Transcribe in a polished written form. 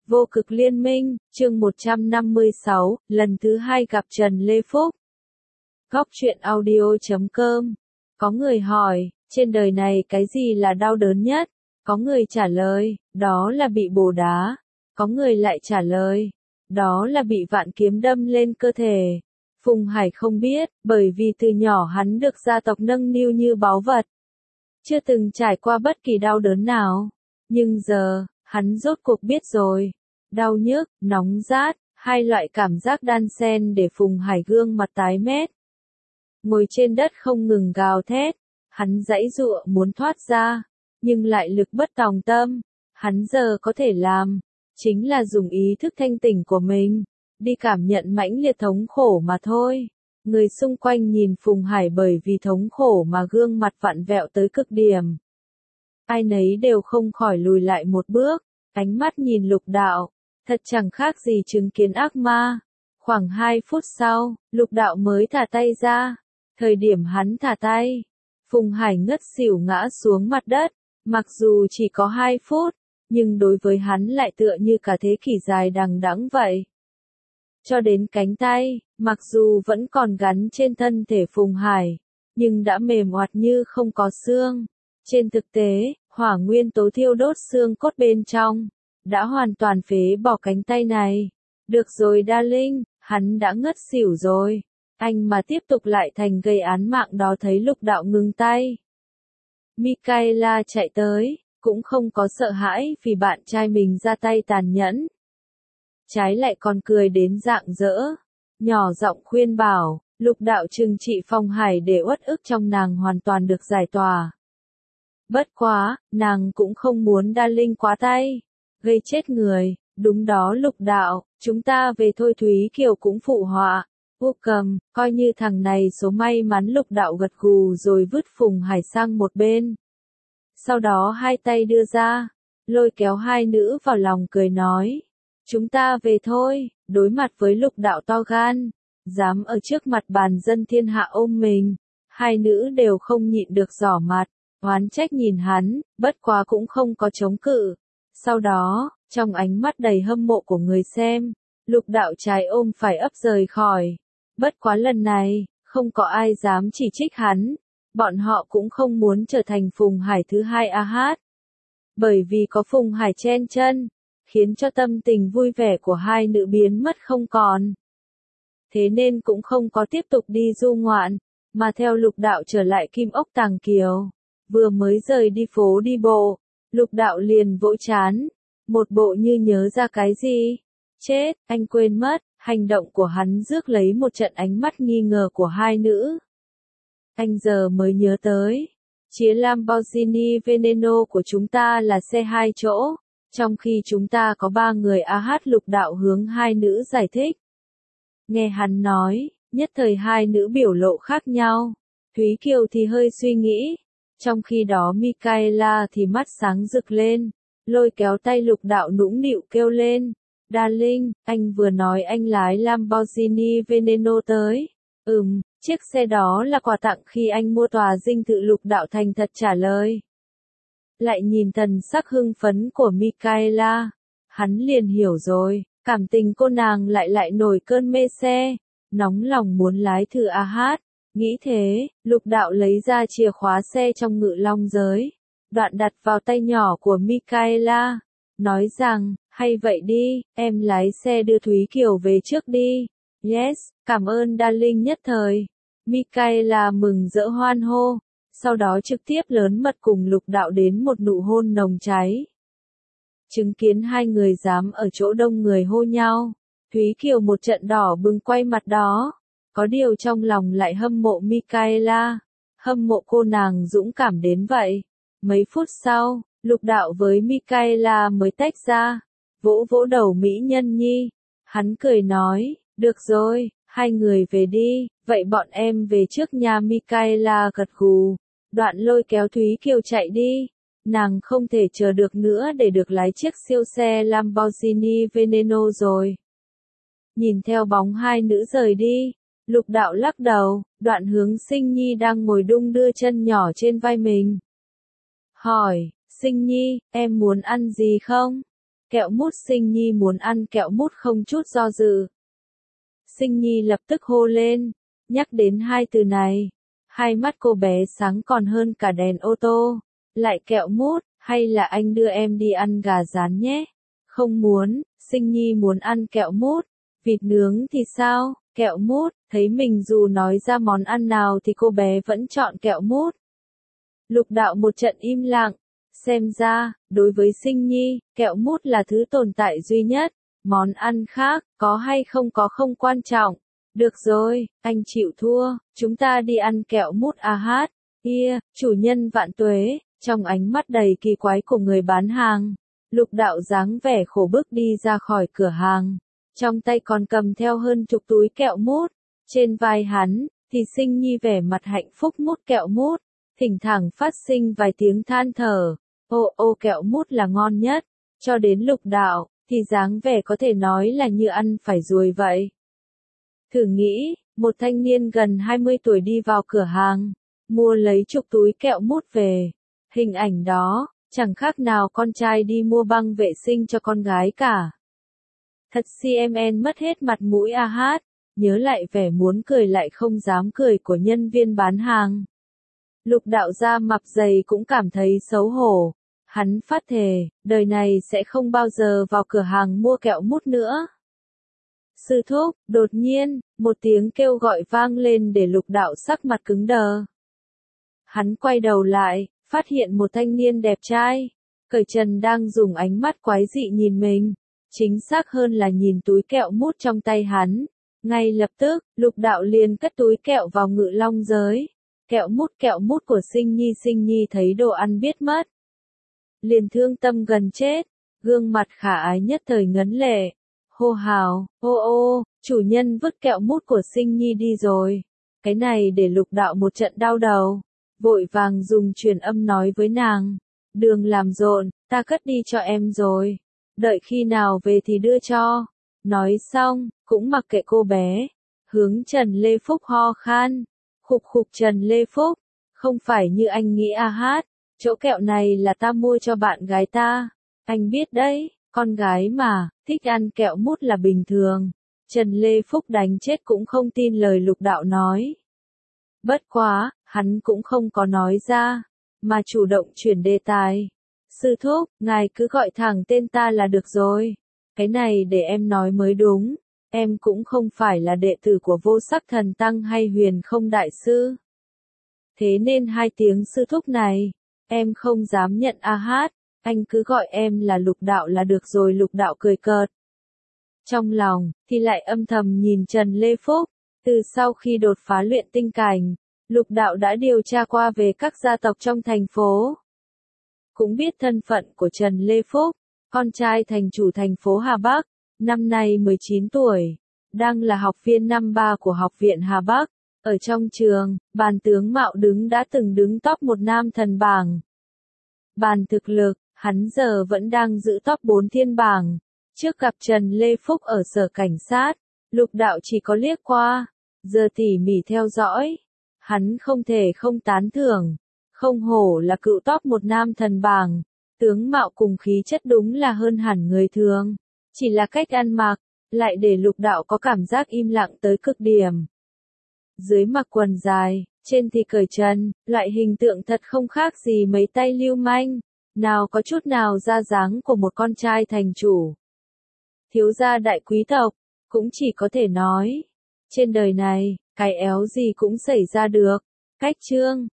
Vô cực liên minh, chương 156, lần thứ 2 gặp Trần Lê Phúc. Góc truyện audio.com. Có người hỏi, trên đời này cái gì là đau đớn nhất? Có người trả lời, đó là bị bổ đá. Có người lại trả lời, đó là bị vạn kiếm đâm lên cơ thể. Phùng Hải không biết, bởi vì từ nhỏ hắn được gia tộc nâng niu như báu vật. Chưa từng trải qua bất kỳ đau đớn nào. Nhưng giờ, hắn rốt cuộc biết rồi. Đau nhức, nóng rát, hai loại cảm giác đan xen để Phùng Hải gương mặt tái mét. Ngồi trên đất không ngừng gào thét, hắn giãy giụa muốn thoát ra, nhưng lại lực bất tòng tâm. Hắn giờ có thể làm, chính là dùng ý thức thanh tỉnh của mình, đi cảm nhận mãnh liệt thống khổ mà thôi. Người xung quanh nhìn Phùng Hải bởi vì thống khổ mà gương mặt vặn vẹo tới cực điểm. Ai nấy đều không khỏi lùi lại một bước, ánh mắt nhìn Lục Đạo, thật chẳng khác gì chứng kiến ác ma. Khoảng 2 phút sau, Lục Đạo mới thả tay ra. Thời điểm hắn thả tay, Phùng Hải ngất xỉu ngã xuống mặt đất. Mặc dù chỉ có 2 phút, nhưng đối với hắn lại tựa như cả thế kỷ dài đằng đẵng vậy. Cho đến cánh tay, mặc dù vẫn còn gắn trên thân thể Phùng Hải, nhưng đã mềm oặt như không có xương. Trên thực tế, hỏa nguyên tố thiêu đốt xương cốt bên trong, đã hoàn toàn phế bỏ cánh tay này. Được rồi Darling, hắn đã ngất xỉu rồi. Anh mà tiếp tục lại thành gây án mạng đó. Thấy Lục Đạo ngừng tay, Michaela chạy tới, cũng không có sợ hãi vì bạn trai mình ra tay tàn nhẫn. Trái lại còn cười đến rạng rỡ, nhỏ giọng khuyên bảo, Lục Đạo trừng trị Phùng Hải để uất ức trong nàng hoàn toàn được giải tỏa. Bất quá, nàng cũng không muốn Darling quá tay, gây chết người. Đúng đó Lục Đạo, chúng ta về thôi. Thúy Kiều cũng phụ họa. Cầm, coi như thằng này số may mắn. Lục Đạo gật gù rồi vứt Phùng Hải sang một bên. Sau đó hai tay đưa ra, lôi kéo hai nữ vào lòng cười nói, chúng ta về thôi. Đối mặt với Lục Đạo to gan, dám ở trước mặt bàn dân thiên hạ ôm mình, hai nữ đều không nhịn được giỏ mặt, oán trách nhìn hắn, bất quá cũng không có chống cự. Sau đó, trong ánh mắt đầy hâm mộ của người xem, Lục Đạo trái ôm phải ấp rời khỏi. Bất quá lần này, không có ai dám chỉ trích hắn. Bọn họ cũng không muốn trở thành Phùng Hải thứ hai AH. Bởi vì có Phùng Hải chen chân, khiến cho tâm tình vui vẻ của hai nữ biến mất không còn. Thế nên cũng không có tiếp tục đi du ngoạn, mà theo Lục Đạo trở lại Kim Ốc Tàng Kiều. Vừa mới rời đi phố đi bộ, Lục Đạo liền vỗ trán, một bộ như nhớ ra cái gì. Chết, anh quên mất. Hành động của hắn rước lấy một trận ánh mắt nghi ngờ của hai nữ. Anh giờ mới nhớ tới, chiếc Lamborghini Veneno của chúng ta là xe 2 chỗ, trong khi chúng ta có 3 người AH. Lục Đạo hướng hai nữ giải thích. Nghe hắn nói, nhất thời hai nữ biểu lộ khác nhau. Thúy Kiều thì hơi suy nghĩ, trong khi đó Michaela thì mắt sáng rực lên, lôi kéo tay Lục Đạo nũng nịu kêu lên. Darling, anh vừa nói anh lái Lamborghini Veneno tới. Chiếc xe đó là quà tặng khi anh mua tòa dinh thự. Lục Đạo thành thật trả lời. Lại nhìn thần sắc hưng phấn của Michaela, hắn liền hiểu rồi, cảm tình cô nàng lại nổi cơn mê xe, nóng lòng muốn lái thử AH. Nghĩ thế, Lục Đạo lấy ra chìa khóa xe trong ngự long giới, đoạn đặt vào tay nhỏ của Michaela, nói rằng, hay vậy đi, em lái xe đưa Thúy Kiều về trước đi. Yes, cảm ơn Darling. Nhất thời, Michaela mừng rỡ hoan hô, sau đó trực tiếp lớn mật cùng Lục Đạo đến một nụ hôn nồng cháy. Chứng kiến hai người dám ở chỗ đông người hô nhau, Thúy Kiều một trận đỏ bừng quay mặt đó, có điều trong lòng lại hâm mộ Michaela, hâm mộ cô nàng dũng cảm đến vậy. Mấy phút sau, Lục Đạo với Michaela mới tách ra, vỗ vỗ đầu mỹ nhân nhi, hắn cười nói, được rồi, hai người về đi, vậy bọn em về trước nha. Michaela gật gù, đoạn lôi kéo Thúy Kiều chạy đi. Nàng không thể chờ được nữa để được lái chiếc siêu xe Lamborghini Veneno rồi. Nhìn theo bóng hai nữ rời đi, Lục Đạo lắc đầu, đoạn hướng Sinh Nhi đang ngồi đung đưa chân nhỏ trên vai mình. Hỏi, Sinh Nhi, em muốn ăn gì không? Kẹo mút. Sinh Nhi muốn ăn kẹo mút không chút do dự. Sinh Nhi lập tức hô lên, nhắc đến hai từ này. Hai mắt cô bé sáng còn hơn cả đèn ô tô. Lại kẹo mút, hay là anh đưa em đi ăn gà rán nhé? Không muốn, Sinh Nhi muốn ăn kẹo mút. Vịt nướng thì sao? Kẹo mút, thấy mình dù nói ra món ăn nào thì cô bé vẫn chọn kẹo mút. Lục Đạo một trận im lặng. Xem ra, đối với Sinh Nhi, kẹo mút là thứ tồn tại duy nhất. Món ăn khác, có hay không có không quan trọng. Được rồi, anh chịu thua, chúng ta đi ăn kẹo mút à hát. Chủ nhân vạn tuế, trong ánh mắt đầy kỳ quái của người bán hàng. Lục Đạo dáng vẻ khổ bức đi ra khỏi cửa hàng. Trong tay còn cầm theo hơn chục túi kẹo mút. Trên vai hắn, thì Sinh Nhi vẻ mặt hạnh phúc mút kẹo mút. Thỉnh thoảng phát sinh vài tiếng than thở. Ô kẹo mút là ngon nhất. Cho đến Lục Đạo, thì dáng vẻ có thể nói là như ăn phải ruồi vậy. Thử nghĩ, một thanh niên gần 20 tuổi đi vào cửa hàng, mua lấy chục túi kẹo mút về. Hình ảnh đó, chẳng khác nào con trai đi mua băng vệ sinh cho con gái cả. Thật CMN mất hết mặt mũi a hát, nhớ lại vẻ muốn cười lại không dám cười của nhân viên bán hàng. Lục Đạo da mập dày cũng cảm thấy xấu hổ. Hắn phát thề, đời này sẽ không bao giờ vào cửa hàng mua kẹo mút nữa. Sư thúc, đột nhiên, một tiếng kêu gọi vang lên để Lục Đạo sắc mặt cứng đờ. Hắn quay đầu lại, phát hiện một thanh niên đẹp trai, cởi trần đang dùng ánh mắt quái dị nhìn mình. Chính xác hơn là nhìn túi kẹo mút trong tay hắn. Ngay lập tức, Lục Đạo liền cất túi kẹo vào ngự long giới. Kẹo mút của Sinh Nhi thấy đồ ăn biết mất. Liền thương tâm gần chết, gương mặt khả ái nhất thời ngấn lệ. Hô hào, ô, chủ nhân vứt kẹo mút của Sinh Nhi đi rồi. Cái này để Lục Đạo một trận đau đầu. Vội vàng dùng truyền âm nói với nàng. Đừng làm rộn, ta cất đi cho em rồi. Đợi khi nào về thì đưa cho. Nói xong, cũng mặc kệ cô bé. Hướng Trần Lê Phúc ho khan. Khục Trần Lê Phúc. Không phải như anh nghĩ a hát. Chỗ kẹo này là ta mua cho bạn gái ta. Anh biết đấy, con gái mà, thích ăn kẹo mút là bình thường. Trần Lê Phúc đánh chết cũng không tin lời Lục Đạo nói. Bất quá, hắn cũng không có nói ra, mà chủ động chuyển đề tài. Sư thúc, ngài cứ gọi thẳng tên ta là được rồi. Cái này để em nói mới đúng. Em cũng không phải là đệ tử của Vô Sắc Thần Tăng hay Huyền Không Đại Sư. Thế nên hai tiếng sư thúc này, em không dám nhận a hát. Anh cứ gọi em là Lục Đạo là được rồi. Lục Đạo cười cợt. Trong lòng, thì lại âm thầm nhìn Trần Lê Phúc. Từ sau khi đột phá luyện tinh cảnh, Lục Đạo đã điều tra qua về các gia tộc trong thành phố. Cũng biết thân phận của Trần Lê Phúc, con trai thành chủ thành phố Hà Bắc, năm nay 19 tuổi, đang là học viên năm 3 của Học viện Hà Bắc. Ở trong trường, bàn tướng mạo đã từng đứng top 1 nam thần bảng. Bàn thực lực, hắn giờ vẫn đang giữ top 4 thiên bảng. Trước gặp Trần Lê Phúc ở sở cảnh sát, Lục Đạo chỉ có liếc qua, giờ tỉ mỉ theo dõi. Hắn không thể không tán thưởng, không hổ là cựu top 1 nam thần bảng, tướng mạo cùng khí chất đúng là hơn hẳn người thường. Chỉ là cách ăn mặc, lại để Lục Đạo có cảm giác im lặng tới cực điểm. Dưới mặc quần dài, trên thì cởi trần, loại hình tượng thật không khác gì mấy tay lưu manh, nào có chút nào ra dáng của một con trai thành chủ. Thiếu gia đại quý tộc, cũng chỉ có thể nói, trên đời này, cái éo gì cũng xảy ra được. Cách chương